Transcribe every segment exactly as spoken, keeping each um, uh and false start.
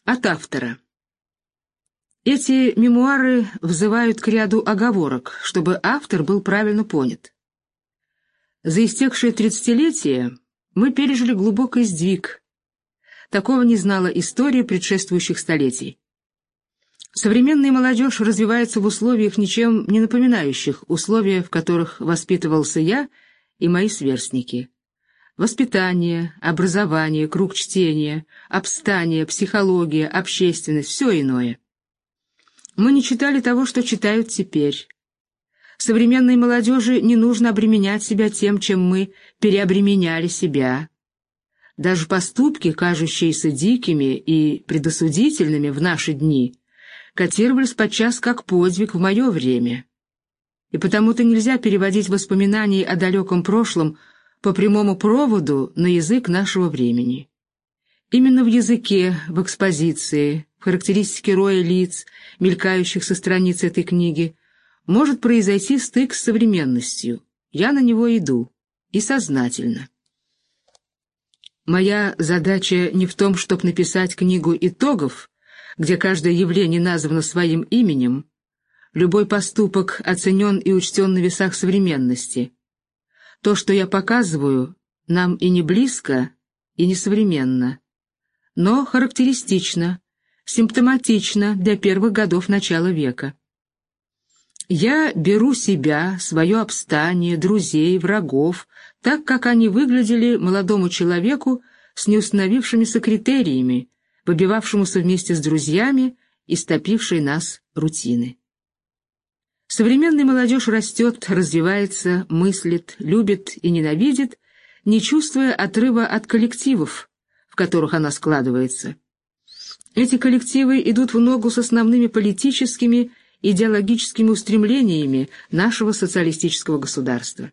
От автора. Эти мемуары взывают к ряду оговорок, чтобы автор был правильно понят. За истекшее тридцатилетие мы пережили глубокий сдвиг. Такого не знала история предшествующих столетий. Современная молодежь развивается в условиях, ничем не напоминающих условия, в которых воспитывался я и мои сверстники. Воспитание, образование, круг чтения, обстание, психология, общественность — все иное. Мы не читали того, что читают теперь. Современной молодежи не нужно обременять себя тем, чем мы переобременяли себя. Даже поступки, кажущиеся дикими и предосудительными в наши дни, котировались подчас как подвиг в мое время. И потому-то нельзя переводить воспоминания о далеком прошлом по прямому проводу на язык нашего времени. Именно в языке, в экспозиции, в характеристике роя лиц, мелькающих со страниц этой книги, может произойти стык с современностью. Я на него иду, и сознательно. Моя задача не в том, чтобы написать книгу итогов, где каждое явление названо своим именем, любой поступок оценен и учтен на весах современности. То, что я показываю, нам и не близко, и не современно, но характеристично, симптоматично для первых годов начала века. Я беру себя, свое обстание, друзей, врагов, так, как они выглядели молодому человеку с неустановившимися критериями, выбивавшемуся вместе с друзьями и стопившей нас рутины. Современная молодежь растет, развивается, мыслит, любит и ненавидит, не чувствуя отрыва от коллективов, в которых она складывается. Эти коллективы идут в ногу с основными политическими, идеологическими устремлениями нашего социалистического государства.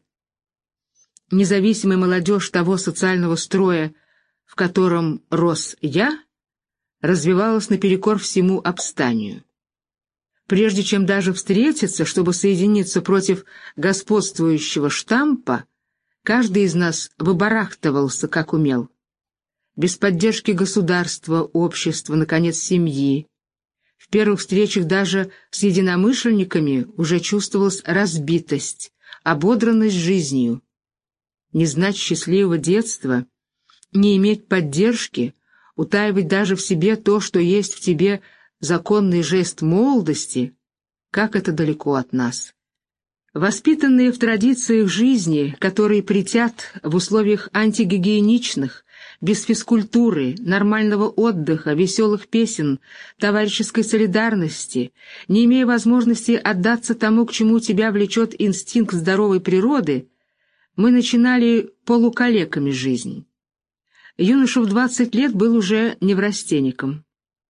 Независимая молодежь того социального строя, в котором рос я, развивалась наперекор всему обстанию. Прежде чем даже встретиться, чтобы соединиться против господствующего штампа, каждый из нас выбарахтывался, как умел. Без поддержки государства, общества, наконец, семьи. В первых встречах даже с единомышленниками уже чувствовалась разбитость, ободранность жизнью. Не знать счастливого детства, не иметь поддержки, утаивать даже в себе то, что есть в тебе законный жест молодости, как это далеко от нас. Воспитанные в традициях жизни, которые претят в условиях антигигиеничных, без физкультуры, нормального отдыха, веселых песен, товарищеской солидарности, не имея возможности отдаться тому, к чему тебя влечет инстинкт здоровой природы, мы начинали полукалеками жизнь. Юноша в двадцать лет был уже неврастенником,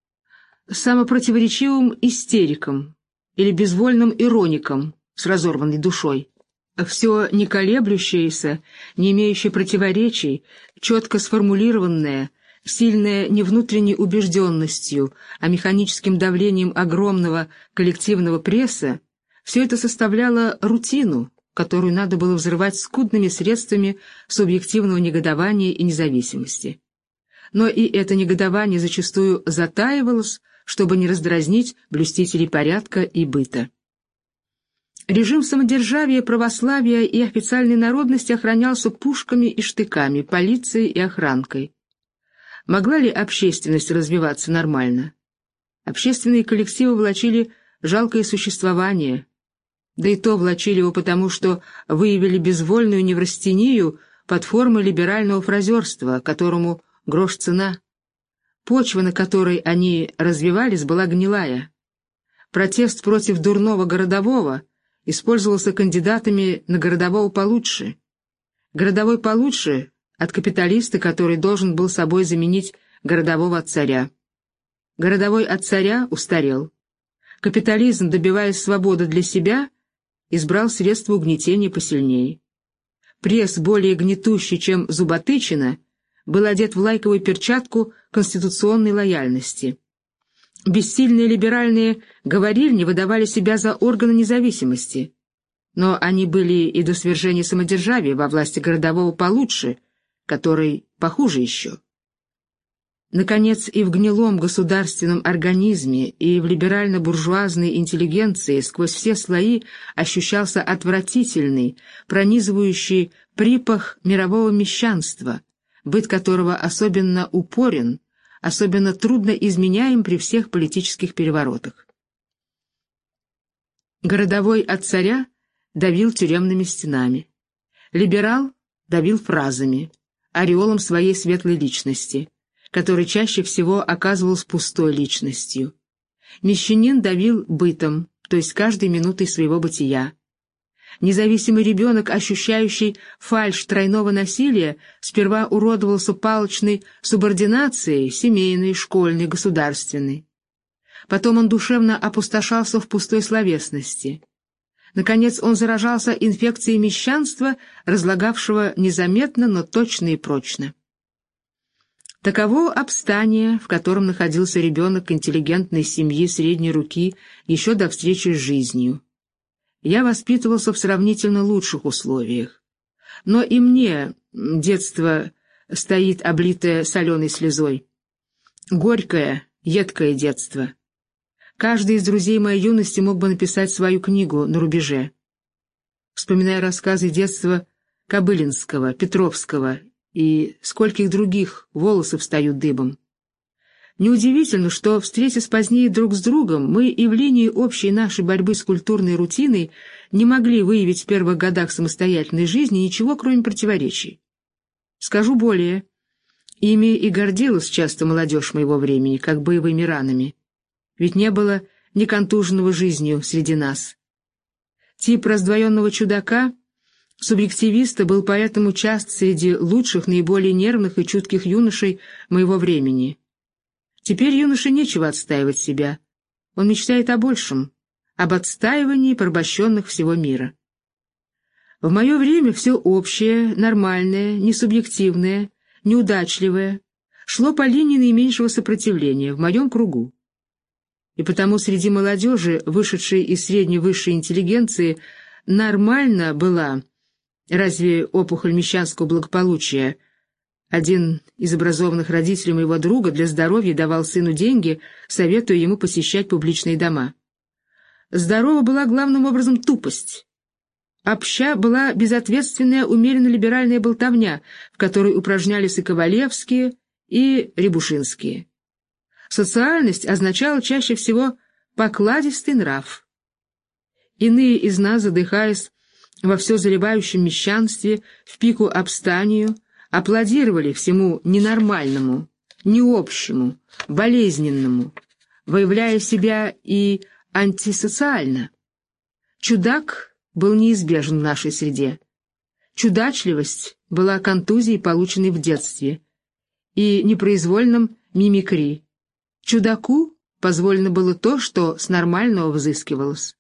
самопротиворечивым истериком или безвольным ироником с разорванной душой. Все не колеблющееся, не имеющее противоречий, четко сформулированное, сильное не внутренней убежденностью, а механическим давлением огромного коллективного пресса, все это составляло рутину, которую надо было взрывать скудными средствами субъективного негодования и независимости. Но и это негодование зачастую затаивалось, чтобы не раздразнить блюстителей порядка и быта. Режим самодержавия, православия и официальной народности охранялся пушками и штыками, полицией и охранкой. Могла ли общественность развиваться нормально? Общественные коллективы влачили жалкое существование, да и то влачили его потому, что выявили безвольную неврастению под формой либерального фразерства, которому грош цена. Почва, на которой они развивались, была гнилая. Протест против дурного городового использовался кандидатами на городового получше. Городовой получше от капиталиста, который должен был собой заменить городового от царя. Городовой от царя устарел. Капитализм, добиваясь свободы для себя, избрал средства угнетения посильнее. Пресс, более гнетущий, чем зуботычина, был одет в лайковую перчатку конституционной лояльности. Бессильные либеральные говорильни выдавали себя за органы независимости, но они были и до свержения самодержавия во власти городового получше, который похуже еще. Наконец, и в гнилом государственном организме, и в либерально-буржуазной интеллигенции сквозь все слои ощущался отвратительный, пронизывающий припах мирового мещанства, быт которого особенно упорен, особенно трудно изменяем при всех политических переворотах. Городовой от царя давил тюремными стенами, либерал давил фразами, ореолом своей светлой личности, который чаще всего оказывался пустой личностью. Мещанин давил бытом, то есть каждой минутой своего бытия. Независимый ребенок, ощущающий фальшь тройного насилия, сперва уродовался палочной субординацией, семейной, школьной, государственной. Потом он душевно опустошался в пустой словесности. Наконец он заражался инфекцией мещанства, разлагавшего незаметно, но точно и прочно. Таково обстание, в котором находился ребенок интеллигентной семьи средней руки еще до встречи с жизнью. Я воспитывался в сравнительно лучших условиях. Но и мне детство стоит облитое соленой слезой. Горькое, едкое детство. Каждый из друзей моей юности мог бы написать свою книгу «На рубеже». Вспоминая рассказы детства Кобылинского, Петровского и скольких других, волосы встают дыбом. Неудивительно, что, встретясь позднее друг с другом, мы и в линии общей нашей борьбы с культурной рутиной не могли выявить в первых годах самостоятельной жизни ничего, кроме противоречий. Скажу более, ими и гордилась часто молодежь моего времени, как боевыми ранами. Ведь не было ни контуженного жизнью среди нас. Тип раздвоенного чудака, субъективиста, был поэтому част среди лучших, наиболее нервных и чутких юношей моего времени. Теперь юноше нечего отстаивать себя. Он мечтает о большем, об отстаивании порабощенных всего мира. В мое время все общее, нормальное, несубъективное, неудачливое шло по линии наименьшего сопротивления в моем кругу. И потому среди молодежи, вышедшей из средней высшей интеллигенции, нормально была, разве опухоль мещанского благополучия. Один из образованных родителей моего друга для здоровья давал сыну деньги, советуя ему посещать публичные дома. Здорова была главным образом тупость. Обща была безответственная умеренно-либеральная болтовня, в которой упражнялись и Ковалевские, и Рябушинские. Социальность означала чаще всего покладистый нрав. Иные из нас, задыхаясь во все заливающем мещанстве, в пику обстанию, аплодировали всему ненормальному, необщему, болезненному, выявляя себя и антисоциально. Чудак был неизбежен в нашей среде. Чудачливость была контузией, полученной в детстве, и непроизвольным мимикри. Чудаку позволено было то, что с нормального взыскивалось.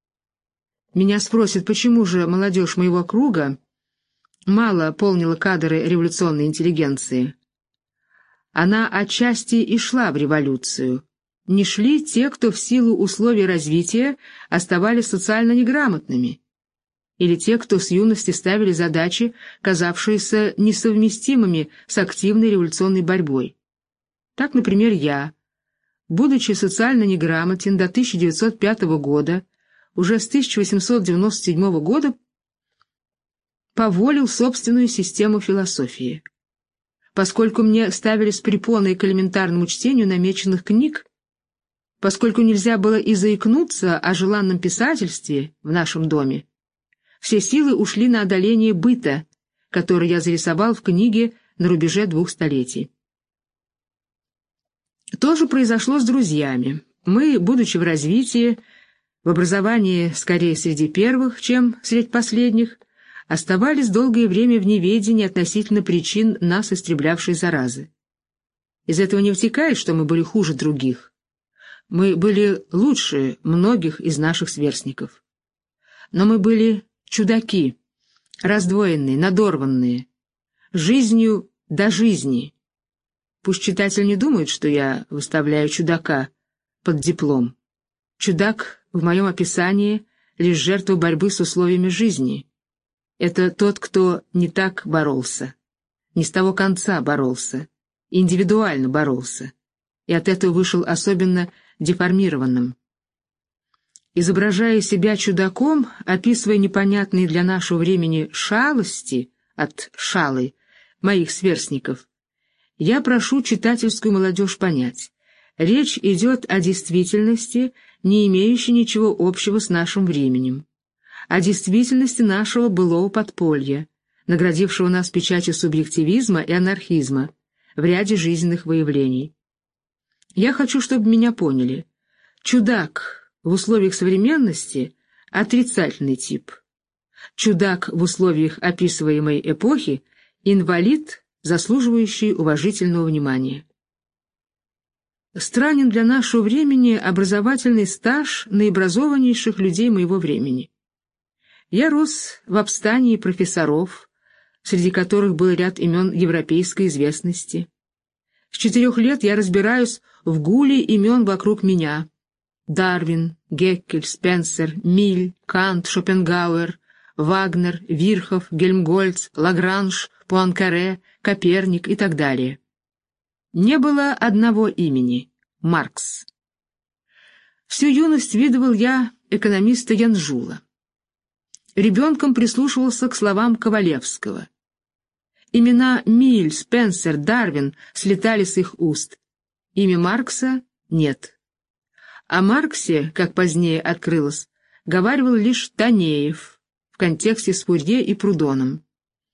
Меня спросят, почему же молодежь моего круга мало помнила кадры революционной интеллигенции. Она отчасти и шла в революцию. Не шли те, кто в силу условий развития оставались социально неграмотными, или те, кто с юности ставили задачи, казавшиеся несовместимыми с активной революционной борьбой. Так, например, я, будучи социально неграмотен до тысяча девятьсот пятого года, уже с тысяча восемьсот девяносто седьмого года поволил собственную систему философии. Поскольку мне ставились препоны к элементарному чтению намеченных книг, поскольку нельзя было и заикнуться о желанном писательстве в нашем доме, все силы ушли на одоление быта, который я зарисовал в книге «На рубеже двух столетий». То же произошло с друзьями. Мы, будучи в развитии, в образовании скорее среди первых, чем среди последних, оставались долгое время в неведении относительно причин нас истреблявшей заразы. Из этого не вытекает, что мы были хуже других. Мы были лучше многих из наших сверстников. Но мы были чудаки, раздвоенные, надорванные, жизнью до жизни. Пусть читатель не думает, что я выставляю чудака под диплом. Чудак в моем описании лишь жертва борьбы с условиями жизни. Это тот, кто не так боролся, не с того конца боролся, индивидуально боролся, и от этого вышел особенно деформированным. Изображая себя чудаком, описывая непонятные для нашего времени шалости от шалы моих сверстников, я прошу читательскую молодежь понять, речь идет о действительности, не имеющей ничего общего с нашим временем, о действительности нашего былого подполья, наградившего нас печатью субъективизма и анархизма в ряде жизненных выявлений. Я хочу, чтобы меня поняли. Чудак в условиях современности – отрицательный тип. Чудак в условиях описываемой эпохи – инвалид, заслуживающий уважительного внимания. Странен для нашего времени образовательный стаж наиобразованнейших людей моего времени. Я рос в обстании профессоров, среди которых был ряд имен европейской известности. С четырех лет я разбираюсь в гуле имен вокруг меня. Дарвин, Геккель, Спенсер, Миль, Кант, Шопенгауэр, Вагнер, Вирхов, Гельмгольц, Лагранж, Пуанкаре, Коперник и так далее. Не было одного имени — Маркс. Всю юность видывал я экономиста Янжула. Ребенком прислушивался к словам Ковалевского. Имена Миль, Спенсер, Дарвин слетали с их уст. Имя Маркса — нет. О Марксе, как позднее открылось, говаривал лишь Танеев в контексте с Фурье и Прудоном.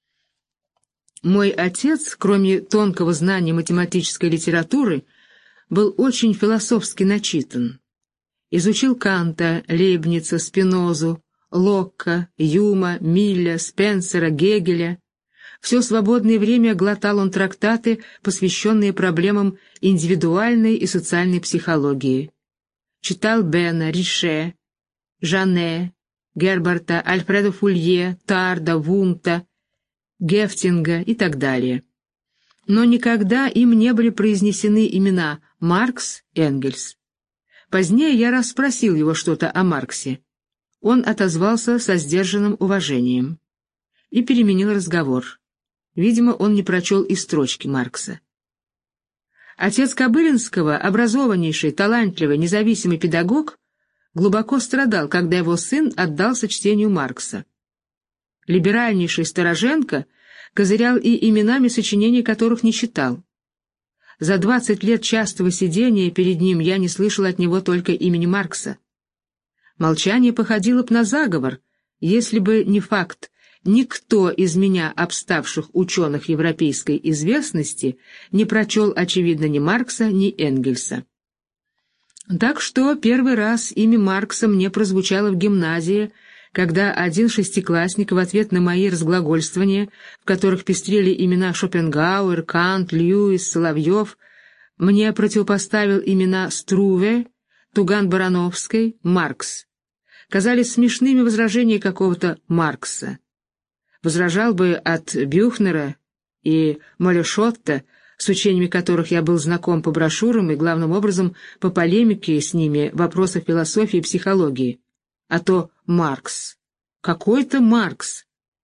Мой отец, кроме тонкого знания математической литературы, был очень философски начитан. Изучил Канта, Лейбница, Спинозу, Локка, Юма, Милля, Спенсера, Гегеля. Все свободное время глотал он трактаты, посвященные проблемам индивидуальной и социальной психологии. Читал Бена, Рише, Жанне, Гербарта, Альфреда Фулье, Тарда, Вунта, Гефтинга и так далее. Но никогда им не были произнесены имена Маркс, Энгельс. Позднее я расспросил его что-то о Марксе. Он отозвался со сдержанным уважением и переменил разговор. Видимо, он не прочел и строчки Маркса. Отец Кобылинского, образованнейший, талантливый, независимый педагог, глубоко страдал, когда его сын отдался чтению Маркса. Либеральнейший Староженко козырял и именами, сочинений которых не читал. За двадцать лет частого сидения перед ним я не слышал от него только имени Маркса. Молчание походило б на заговор, если бы не факт: никто из меня обставших ученых европейской известности не прочел, очевидно, ни Маркса, ни Энгельса. Так что первый раз имя Маркса мне прозвучало в гимназии, когда один шестиклассник в ответ на мои разглагольствования, в которых пестрели имена Шопенгауэр, Кант, Льюис, Соловьев, мне противопоставил имена Струве, Туган-Барановской, Маркс. Казались смешными возражения какого-то Маркса. Возражал бы от Бюхнера и Молешотта, с учениями которых я был знаком по брошюрам и, главным образом, по полемике с ними вопросов философии и психологии. А то Маркс. Какой-то Маркс.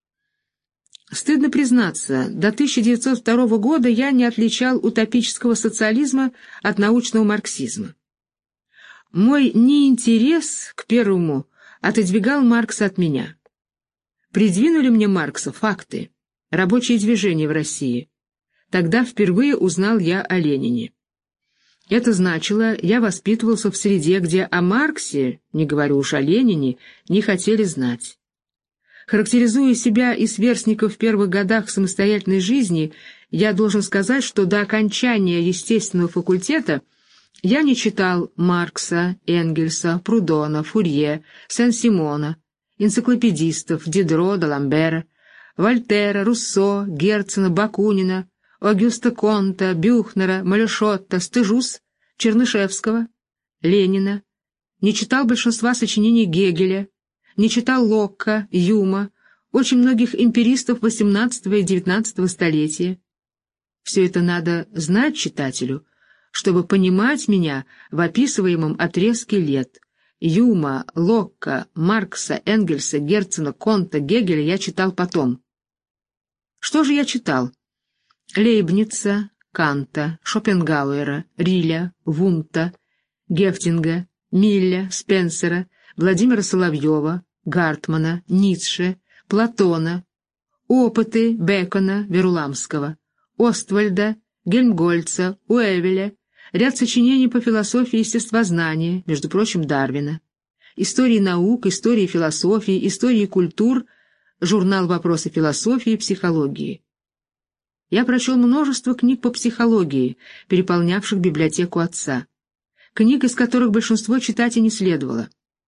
Стыдно признаться, до тысяча девятьсот второго года я не отличал утопического социализма от научного марксизма. Мой неинтерес к первому отодвигал Маркса от меня. Придвинули мне Маркса факты, рабочие движения в России. Тогда впервые узнал я о Ленине. Это значило, я воспитывался в среде, где о Марксе, не говорю уж о Ленине, не хотели знать. Характеризуя себя и сверстников в первых годах самостоятельной жизни, я должен сказать, что до окончания естественного факультета я не читал Маркса, Энгельса, Прудона, Фурье, Сен-Симона, энциклопедистов Дидро, Даламбера, Вольтера, Руссо, Герцена, Бакунина, Огюста Конта, Бюхнера, Молешотта, Стыжус, Чернышевского, Ленина, не читал большинства сочинений Гегеля, не читал Локка, Юма, очень многих эмпиристов восемнадцатого и девятнадцатого столетия. Все это надо знать читателю, чтобы понимать меня в описываемом отрезке лет. Юма, Локка, Маркса, Энгельса, Герцена, Конта, Гегеля я читал потом. Что же я читал? Лейбница, Канта, Шопенгауэра, Риля, Вундта, Гефтинга, Милля, Спенсера, Владимира Соловьева, Гартмана, Ницше, Платона, опыты Бекона, Веруламского, Оствальда, Гельмгольца, Уэвеля, ряд сочинений по философии и естествознания, между прочим, Дарвина, истории наук, истории философии, истории культур, журнал «Вопросы философии и психологии». Я прочел множество книг по психологии, переполнявших библиотеку отца, книг, из которых большинство читать и не следовало.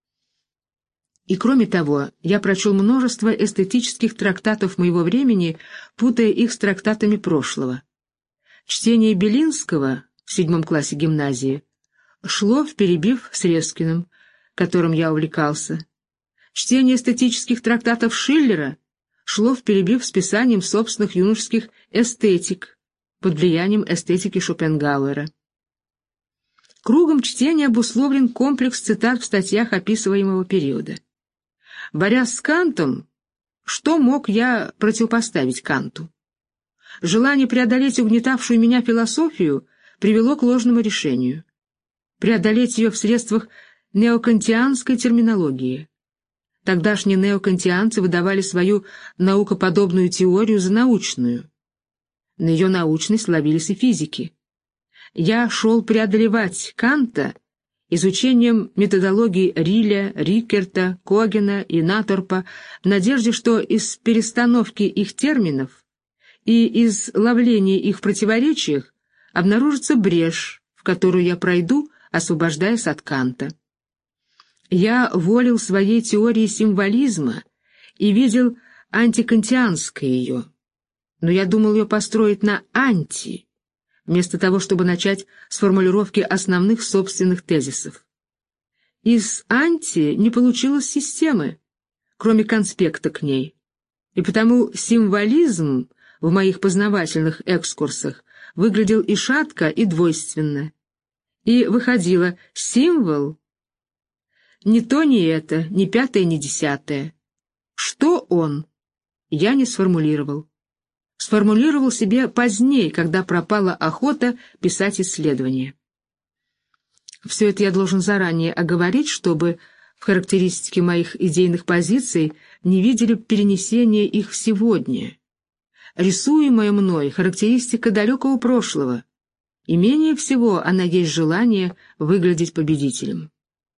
И кроме того, я прочел множество эстетических трактатов моего времени, путая их с трактатами прошлого. Чтение Белинского в седьмом классе гимназии шло вперебив с Резкиным, которым я увлекался. Чтение эстетических трактатов Шиллера шло вперебив с писанием собственных юношеских эстетик под влиянием эстетики Шопенгауэра. Кругом чтения обусловлен комплекс цитат в статьях описываемого периода. Борясь с Кантом, что мог я противопоставить Канту? Желание преодолеть угнетавшую меня философию привело к ложному решению. Преодолеть ее в средствах неокантианской терминологии. Тогдашние неокантианцы выдавали свою наукоподобную теорию за научную. На ее научность ловились и физики. Я шел преодолевать Канта изучением методологии Риля, Рикерта, Когена и Наторпа в надежде, что из перестановки их терминов и из ловления их в противоречиях обнаружится брешь, в которую я пройду, освобождаясь от Канта. Я волил своей теории символизма и видел антикантианское ее, но я думал ее построить на анти, вместо того, чтобы начать с формулировки основных собственных тезисов. Из анти не получилось системы, кроме конспекта к ней, и потому символизм в моих познавательных экскурсах выглядел и шатко, и двойственно, и выходило символ ни то, ни это, ни пятое, ни десятое. Что он? Я не сформулировал. Сформулировал себе позднее, когда пропала охота писать исследования. Все это я должен заранее оговорить, чтобы в характеристике моих идейных позиций не видели перенесения их в сегодня. Рисуемая мной характеристика далекого прошлого, и менее всего она есть желание выглядеть победителем.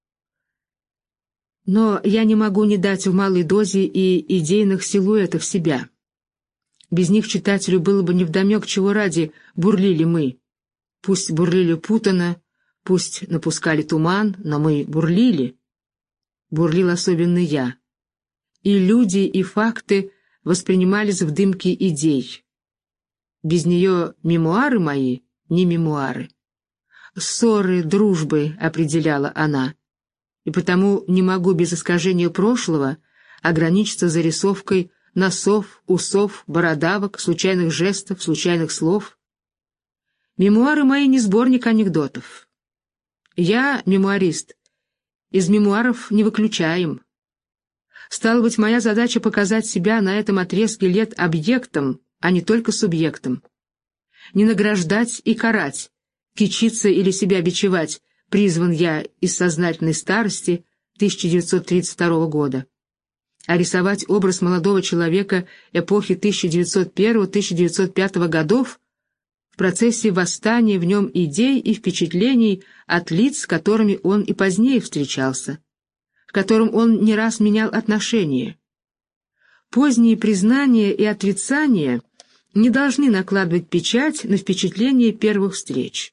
Но я не могу не дать в малой дозе и идейных силуэтов себя. Без них читателю было бы невдомек, чего ради бурлили мы. Пусть бурлили путано, пусть напускали туман, но мы бурлили. Бурлил особенно я. И люди, и факты воспринимались в дымке идей. Без нее мемуары мои не мемуары. Ссоры, дружбы определяла она. И потому не могу без искажения прошлого ограничиться зарисовкой носов, усов, бородавок, случайных жестов, случайных слов. Мемуары мои не сборник анекдотов. Я мемуарист. Из мемуаров не выключаем. Стало быть, моя задача показать себя на этом отрезке лет объектом, а не только субъектом. Не награждать и карать, кичиться или себя бичевать, призван я из сознательной старости тысяча девятьсот тридцать второго года. А рисовать образ молодого человека эпохи тысяча девятьсот первого — тысяча девятьсот пятого годов в процессе восстания в нем идей и впечатлений от лиц, с которыми он и позднее встречался, к которым он не раз менял отношения. Поздние признания и отрицания не должны накладывать печать на впечатление первых встреч.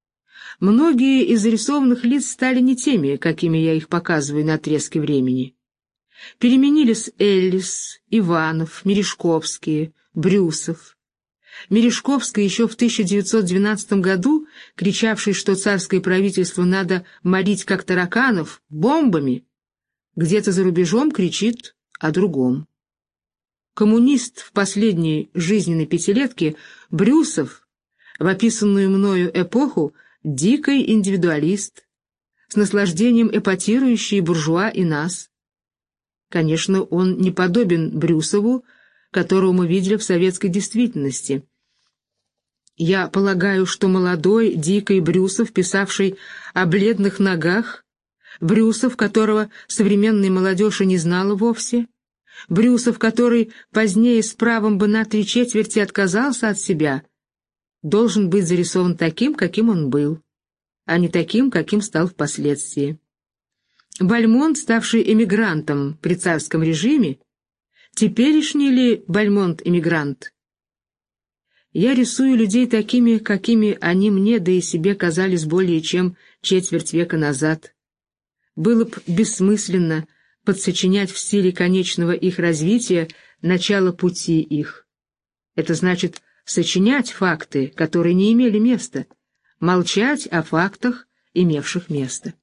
Многие из зарисованных лиц стали не теми, какими я их показываю на отрезке времени. Переменились Эллис, Иванов, Мережковские, Брюсов. Мережковский еще в тысяча девятьсот двенадцатом году, кричавший, что царское правительство надо морить как тараканов бомбами, где-то за рубежом кричит о другом. Коммунист в последней жизненной пятилетке Брюсов, в описанную мною эпоху, дикий индивидуалист, с наслаждением эпатирующий буржуа и нас. Конечно, он не подобен Брюсову, которого мы видели в советской действительности. Я полагаю, что молодой, дикий Брюсов, писавший о бледных ногах, Брюсов, которого современная молодежь и не знала вовсе, Брюсов, который позднее с правом бы на три четверти отказался от себя, должен быть зарисован таким, каким он был, а не таким, каким стал впоследствии. Бальмонт, ставший эмигрантом при царском режиме, теперешний ли Бальмонт-эмигрант? Я рисую людей такими, какими они мне, да и себе казались более чем четверть века назад. Было б бессмысленно подсочинять в стиле конечного их развития начало пути их. Это значит сочинять факты, которые не имели места, молчать о фактах, имевших место.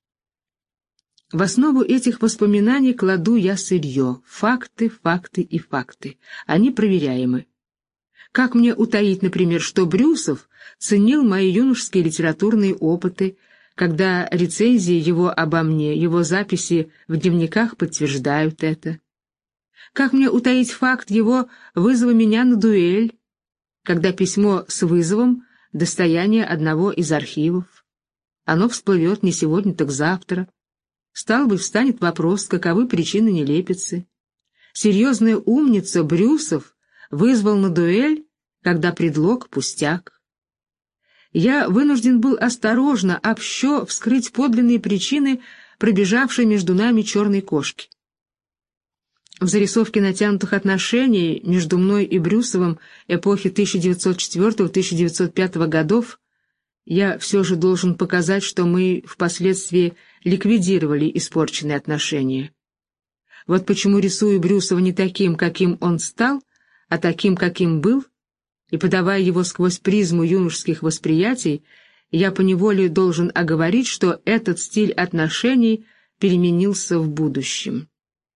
В основу этих воспоминаний кладу я сырье, факты, факты и факты. Они проверяемы. Как мне утаить, например, что Брюсов ценил мои юношеские литературные опыты, когда рецензии его обо мне, его записи в дневниках подтверждают это? Как мне утаить факт его вызова меня на дуэль, когда письмо с вызовом — достояние одного из архивов? Оно всплывет не сегодня, так завтра. Стал быть, встанет вопрос, каковы причины нелепицы. Серьезная умница Брюсов вызвал на дуэль, когда предлог пустяк. Я вынужден был осторожно, общо вскрыть подлинные причины пробежавшей между нами черной кошки. В зарисовке натянутых отношений между мной и Брюсовым эпохи тысяча девятьсот четвёртого — тысяча девятьсот пятого годов я все же должен показать, что мы впоследствии ликвидировали испорченные отношения. Вот почему рисую Брюсова не таким, каким он стал, а таким, каким был, и подавая его сквозь призму юношеских восприятий, я поневоле должен оговорить, что этот стиль отношений переменился в будущем.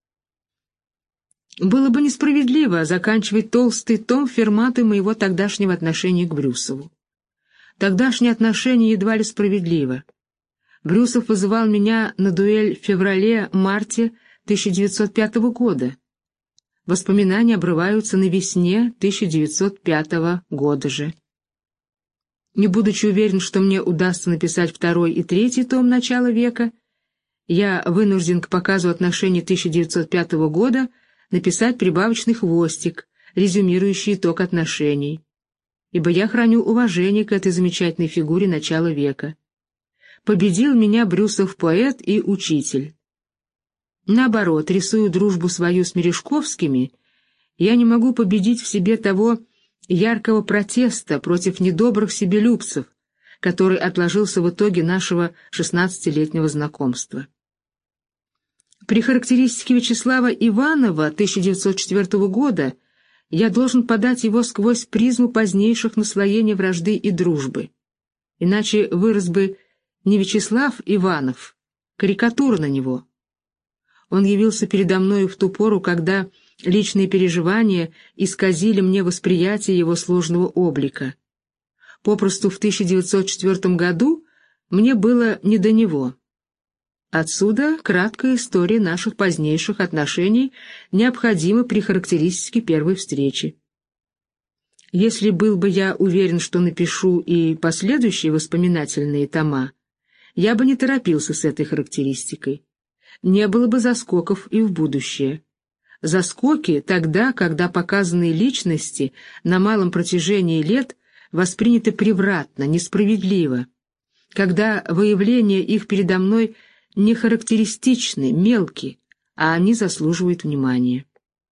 Было бы несправедливо заканчивать толстый том ферматы моего тогдашнего отношения к Брюсову. Тогдашнее отношение едва ли справедливо. Брюсов вызывал меня на дуэль в феврале-марте тысяча девятьсот пятого года. Воспоминания обрываются на весне тысяча девятьсот пятого года же. Не будучи уверен, что мне удастся написать второй и третий том начала века, я вынужден к показу отношений тысяча девятьсот пятого года написать прибавочный хвостик, резюмирующий итог отношений, ибо я храню уважение к этой замечательной фигуре начала века. Победил меня Брюсов поэт и учитель. Наоборот, рисую дружбу свою с Мережковскими, я не могу победить в себе того яркого протеста против недобрых себелюбцев, который отложился в итоге нашего шестнадцатилетнего знакомства. При характеристике Вячеслава Иванова тысяча девятьсот четвёртого года я должен подать его сквозь призму позднейших наслоений вражды и дружбы. Иначе вырос бы не Вячеслав Иванов, карикатура на него. Он явился передо мною в ту пору, когда личные переживания исказили мне восприятие его сложного облика. Попросту в тысяча девятьсот четвёртом году мне было не до него. Отсюда краткая история наших позднейших отношений необходима при характеристике первой встречи. Если был бы я уверен, что напишу и последующие воспоминательные тома, я бы не торопился с этой характеристикой. Не было бы заскоков и в будущее. Заскоки тогда, когда показанные личности на малом протяжении лет восприняты превратно, несправедливо, когда выявления их передо мной не характеристичны, мелки, а они заслуживают внимания.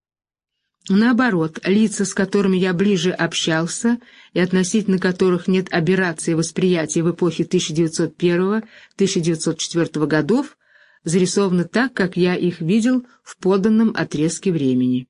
Наоборот, лица, с которыми я ближе общался и относительно которых нет аберрации восприятия в эпохе тысяча девятьсот первого — тысяча девятьсот четвёртого годов, зарисованы так, как я их видел в поданном отрезке времени.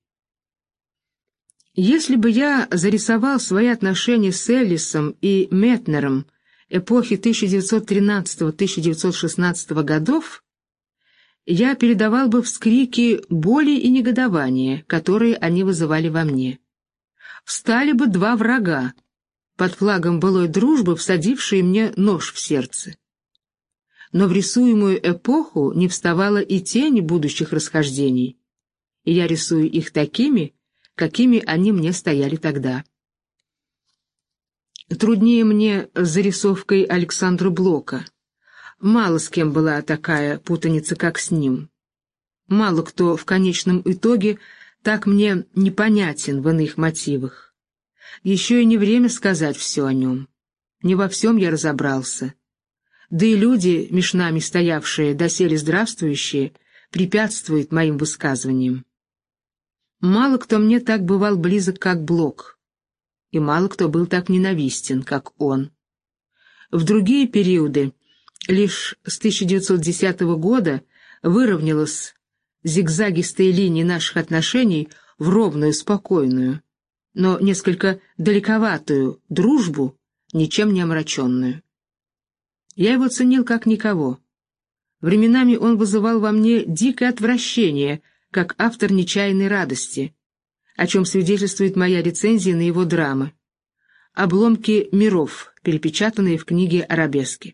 Если бы я зарисовал свои отношения с Эллисом и Метнером эпохи тысяча девятьсот тринадцатого — тысяча девятьсот шестнадцатого годов, я передавал бы вскрики боли и негодования, которые они вызывали во мне. Встали бы два врага, под флагом былой дружбы всадившие мне нож в сердце. Но в рисуемую эпоху не вставало и тени будущих расхождений, и я рисую их такими, какими они мне стояли тогда. Труднее мне с зарисовкой Александра Блока. Мало с кем была такая путаница, как с ним. Мало кто в конечном итоге так мне непонятен в иных мотивах. Еще и не время сказать все о нем. Не во всем я разобрался. Да и люди, меж нами стоявшие, доселе здравствующие, препятствуют моим высказываниям. Мало кто мне так бывал близок, как Блок, и мало кто был так ненавистен, как он. В другие периоды лишь с тысяча девятьсот десятого года выровнялась зигзагистая линия наших отношений в ровную, спокойную, но несколько далековатую дружбу, ничем не омраченную. Я его ценил как никого. Временами он вызывал во мне дикое отвращение, как автор «Нечаянной радости», о чем свидетельствует моя рецензия на его драмы «Обломки миров», перепечатанные в книге «Арабески».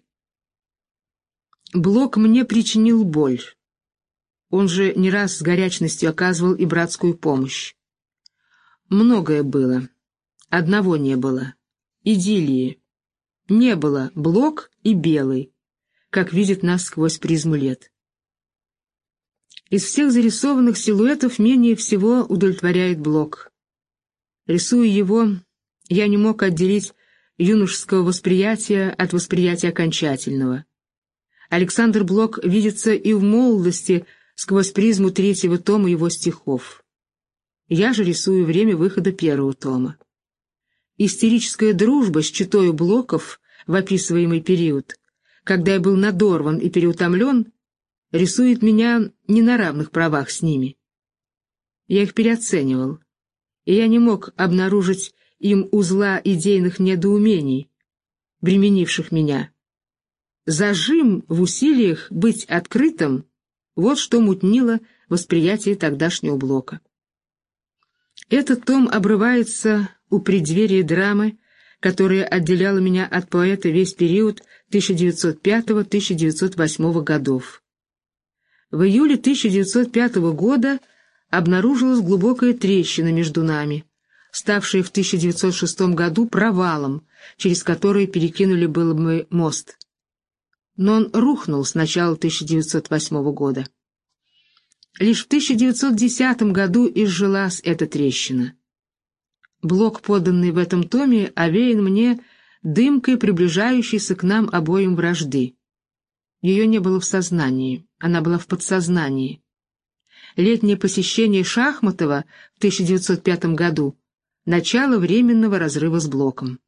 Блок мне причинил боль. Он же не раз с горячностью оказывал и братскую помощь. Многое было. Одного не было. Идиллии. Не было Блок и Белый, как видит нас сквозь призму лет. Из всех зарисованных силуэтов менее всего удовлетворяет Блок. Рисуя его, я не мог отделить юношеского восприятия от восприятия окончательного. Александр Блок видится и в молодости сквозь призму третьего тома его стихов. Я же рисую время выхода первого тома. Истерическая дружба с четою Блоков в описываемый период, когда я был надорван и переутомлен, рисует меня не на равных правах с ними. Я их переоценивал, и я не мог обнаружить им узла идейных недоумений, бременивших меня. Зажим в усилиях быть открытым — вот что мутнило восприятие тогдашнего Блока. Этот том обрывается у преддверия драмы, которая отделяла меня от поэта весь период тысяча девятьсот пятого — тысяча девятьсот восьмого годов. В июле тысяча девятьсот пятого года обнаружилась глубокая трещина между нами, ставшая в тысяча девятьсот шестом году провалом, через который перекинули было бы мост. Но он рухнул с начала тысяча девятьсот восьмого года. Лишь в тысяча девятьсот десятом году изжилась эта трещина. Блок, поданный в этом томе, овеян мне дымкой приближающейся к нам обоим вражды. Ее не было в сознании, она была в подсознании. Летнее посещение Шахматова в тысяча девятьсот пятом году — начало временного разрыва с Блоком.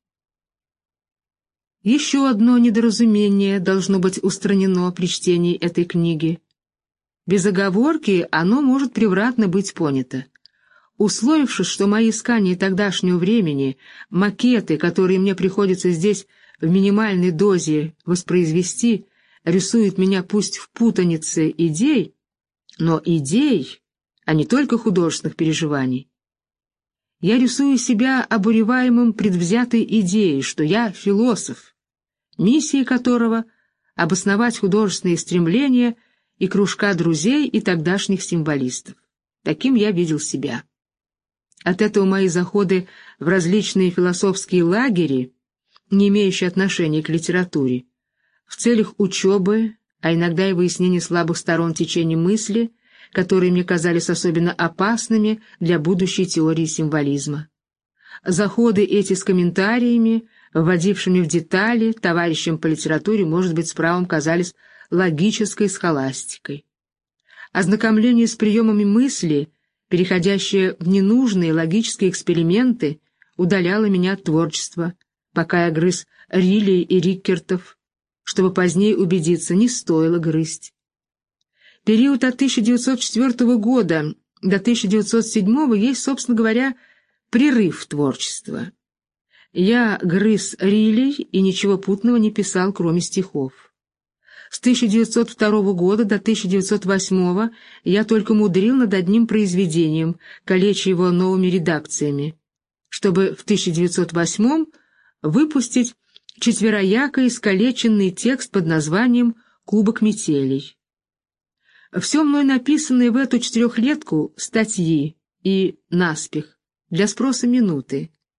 Еще одно недоразумение должно быть устранено при чтении этой книги. Без оговорки оно может превратно быть понято. Условившись, что мои искания тогдашнего времени, макеты, которые мне приходится здесь в минимальной дозе воспроизвести, рисуют меня пусть в путанице идей, но идей, а не только художественных переживаний. Я рисую себя обуреваемым предвзятой идеей, что я философ, миссией которого — обосновать художественные стремления и кружка друзей и тогдашних символистов. Таким я видел себя. От этого мои заходы в различные философские лагеря, не имеющие отношения к литературе, в целях учебы, а иногда и выяснения слабых сторон течения мысли, которые мне казались особенно опасными для будущей теории символизма. Заходы эти с комментариями, вводившими в детали, товарищам по литературе, может быть, с правом казались логической схоластикой. Ознакомление с приемами мысли, переходящее в ненужные логические эксперименты, удаляло меня от творчества, пока я грыз Рилли и Риккертов, чтобы позднее убедиться, не стоило грызть. Период от тысяча девятьсот четвёртого года до тысяча девятьсот седьмого есть, собственно говоря, прерыв творчества. Я грыз Рилли и ничего путного не писал, кроме стихов. С тысяча девятьсот второго года до тысяча девятьсот восьмого я только мудрил над одним произведением, калеча его новыми редакциями, чтобы в тысяча девятьсот восьмом выпустить четверояко искалеченный текст под названием «Кубок метелей». Все мной написанное в эту четырехлетку — статьи и наспех, для спроса минуты.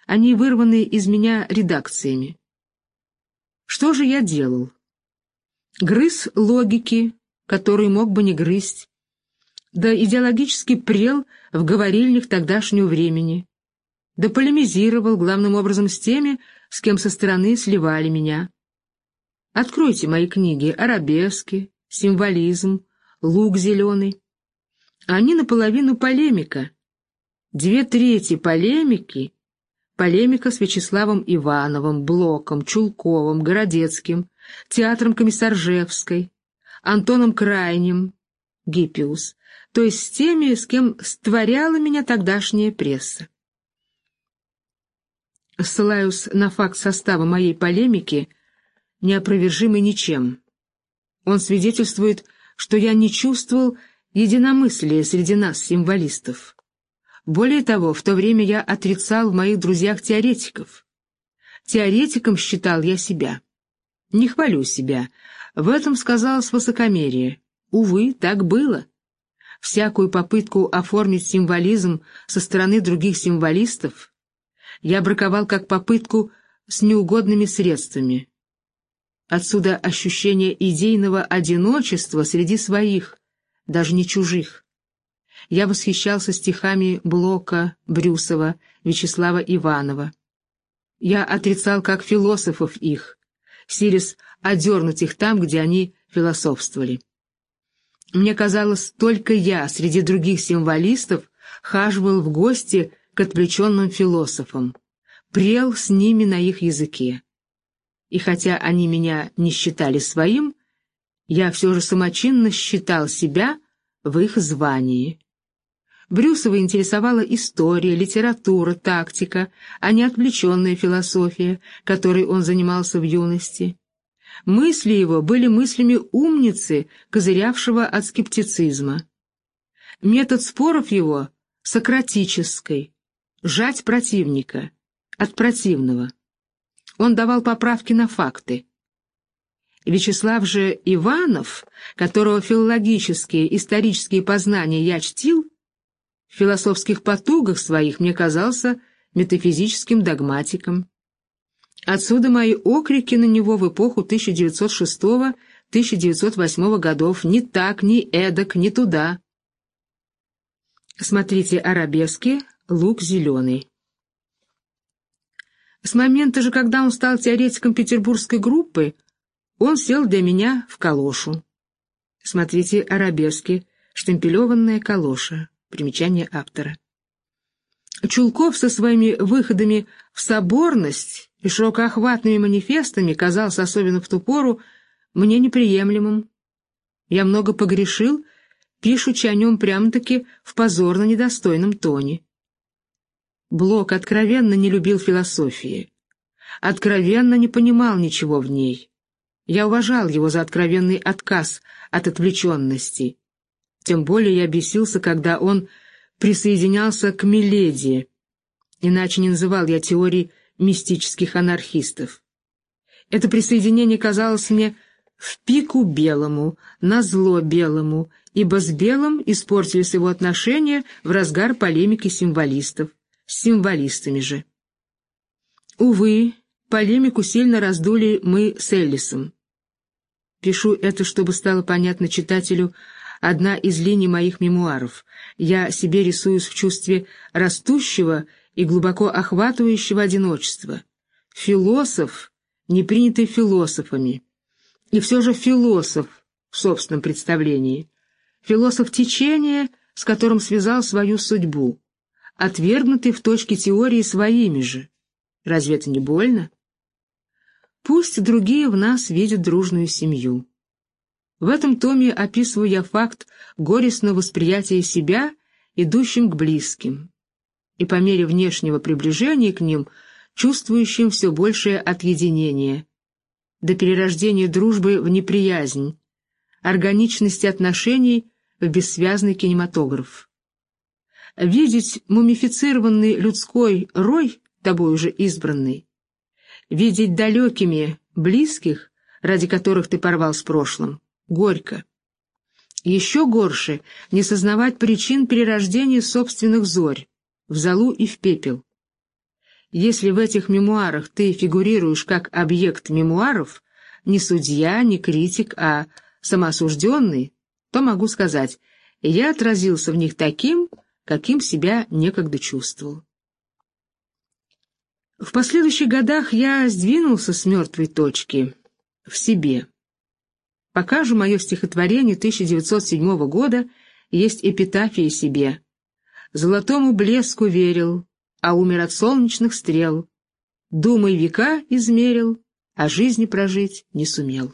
они вырваны из меня редакциями. Что же я делал? Грыз логики, которые мог бы не грызть, да идеологически прел в говорильнях тогдашнего времени, да полемизировал главным образом с теми, с кем со стороны сливали меня. Откройте мои книги «Арабески», «Символизм», «Лук зеленый». Они наполовину полемика. Две трети полемики — полемика с Вячеславом Ивановым, Блоком, Чулковым, Городецким, театром Комиссаржевской, Антоном Крайним, Гиппиус, то есть с теми, с кем створяла меня тогдашняя пресса. Ссылаюсь на факт состава моей полемики, неопровержимый ничем. Он свидетельствует, что я не чувствовал единомыслия среди нас, символистов. Более того, в то время я отрицал в моих друзьях теоретиков. Теоретиком считал я себя. Не хвалю себя. В этом сказалось высокомерие. Увы, так было. Всякую попытку оформить символизм со стороны других символистов я браковал как попытку с неугодными средствами. Отсюда ощущение идейного одиночества среди своих, даже не чужих. Я восхищался стихами Блока, Брюсова, Вячеслава Иванова. Я отрицал как философов их, силясь одернуть их там, где они философствовали. Мне казалось, только я среди других символистов хаживал в гости к отвлеченным философам, прел с ними на их языке. И хотя они меня не считали своим, я все же самочинно считал себя в их звании. Брюсова интересовала история, литература, тактика, а не отвлеченная философия, которой он занимался в юности. Мысли его были мыслями умницы, козырявшего от скептицизма. Метод споров его — сократический, жать противника, от противного. Он давал поправки на факты. Вячеслав же Иванов, которого филологические, исторические познания я чтил, в философских потугах своих мне казался метафизическим догматиком. Отсюда мои окрики на него в эпоху тысяча девятьсот шестого — тысяча девятьсот восьмого годов «ни так, ни эдак, ни туда». Смотрите «Арабески», «Лук зеленый». С момента же, когда он стал теоретиком петербургской группы, он сел для меня в калошу. Смотрите «Арабески», штемпелеванная калоша. Примечание автора. Чулков со своими выходами в соборность и широкоохватными манифестами казался, особенно в ту пору, мне неприемлемым. Я много погрешил, пишучи о нем прямо-таки в позорно недостойном тоне. Блок откровенно не любил философии, откровенно не понимал ничего в ней. Я уважал его за откровенный отказ от отвлеченности. Тем более я бесился, когда он присоединялся к Миледи, иначе не называл я теорий мистических анархистов. Это присоединение казалось мне в пику белому, назло белому, ибо с белым испортились его отношения в разгар полемики символистов, с символистами же. Увы, полемику сильно раздули мы с Эллисом. Пишу это, чтобы стало понятно читателю одна из линий моих мемуаров. Я себе рисуюсь в чувстве растущего и глубоко охватывающего одиночества. Философ, не принятый философами. И все же философ в собственном представлении. Философ течения, с которым связал свою судьбу. Отвергнутый в точке теории своими же. Разве это не больно? Пусть другие в нас видят дружную семью. В этом томе описываю я факт горестного восприятия себя, идущим к близким, и по мере внешнего приближения к ним, чувствующим все большее отъединение, до перерождения дружбы в неприязнь, органичности отношений в бессвязный кинематограф. Видеть мумифицированный людской рой, тобой уже избранный, видеть далекими близких, ради которых ты порвал с прошлым, горько. Еще горше — не сознавать причин перерождения собственных зорь в золу и в пепел. Если в этих мемуарах ты фигурируешь как объект мемуаров, не судья, не критик, а самоосужденный, то могу сказать, я отразился в них таким, каким себя некогда чувствовал. В последующих годах я сдвинулся с мертвой точки в себе. Пока же мое стихотворение тысяча девятьсот седьмого года есть эпитафия себе. Золотому блеску верил, а умер от солнечных стрел. Думай века измерил, а жизни прожить не сумел.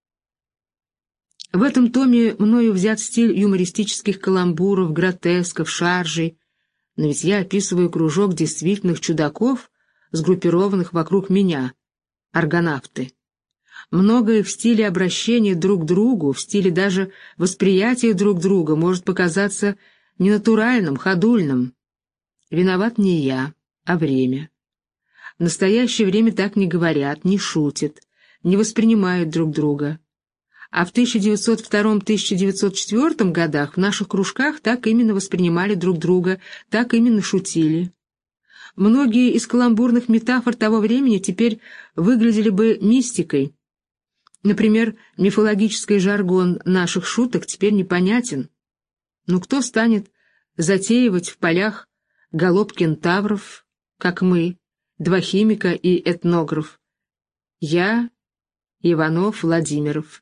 В этом томе мною взят стиль юмористических каламбуров, гротесков, шаржей, но ведь я описываю кружок действительных чудаков, сгруппированных вокруг меня, аргонавты. Многое в стиле обращения друг к другу, в стиле даже восприятия друг друга может показаться ненатуральным, ходульным. Виноват не я, а время. В настоящее время так не говорят, не шутят, не воспринимают друг друга. А в тысяча девятьсот втором — тысяча девятьсот четвёртом годах в наших кружках так именно воспринимали друг друга, так именно шутили. Многие из каламбурных метафор того времени теперь выглядели бы мистикой. Например, мифологический жаргон наших шуток теперь непонятен. Но кто станет затеивать в полях галоп кентавров, как мы, два химика и этнограф? Я, Иванов, Владимиров.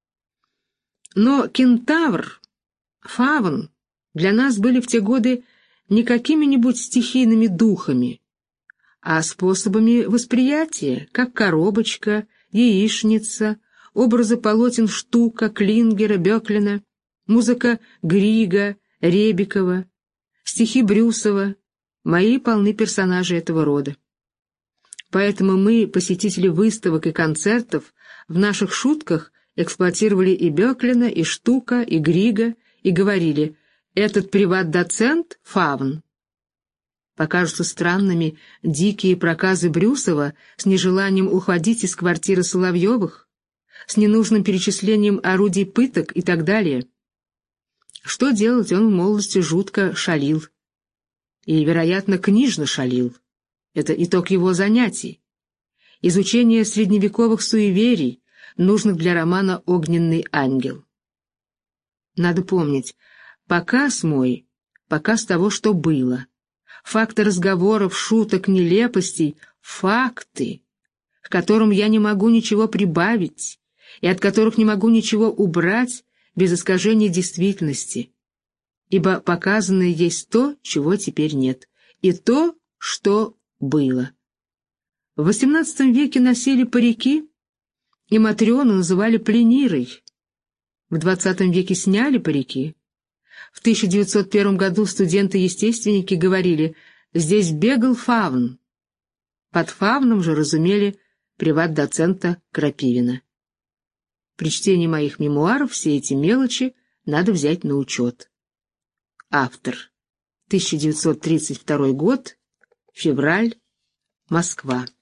Но кентавр, фавн для нас были в те годы не какими-нибудь стихийными духами, а способами восприятия, как коробочка, яичница, образы полотен Штука, Клингера, Бёклина, музыка Грига, Ребикова, стихи Брюсова. Мои полны персонажей этого рода. Поэтому мы, посетители выставок и концертов, в наших шутках эксплуатировали и Бёклина, и Штука, и Грига, и говорили: «Этот приват-доцент — фавн». Покажутся странными дикие проказы Брюсова с нежеланием уходить из квартиры Соловьевых, с ненужным перечислением орудий пыток и так далее. Что делать, он в молодости жутко шалил. И, вероятно, книжно шалил. Это итог его занятий. Изучение средневековых суеверий, нужных для романа «Огненный ангел». Надо помнить, показ мой, показ того, что было. Факты разговоров, шуток, нелепостей — факты, к которым я не могу ничего прибавить и от которых не могу ничего убрать без искажения действительности, ибо показанное есть то, чего теперь нет, и то, что было. В восемнадцатом веке носили парики, и Матрёну называли пленирой. В двадцатом веке сняли парики. В тысяча девятьсот первом году студенты-естественники говорили: «Здесь бегал фавн». Под фавном же разумели приват-доцента Крапивина. При чтении моих мемуаров все эти мелочи надо взять на учет. Автор. тысяча девятьсот тридцать второй год. Февраль. Москва.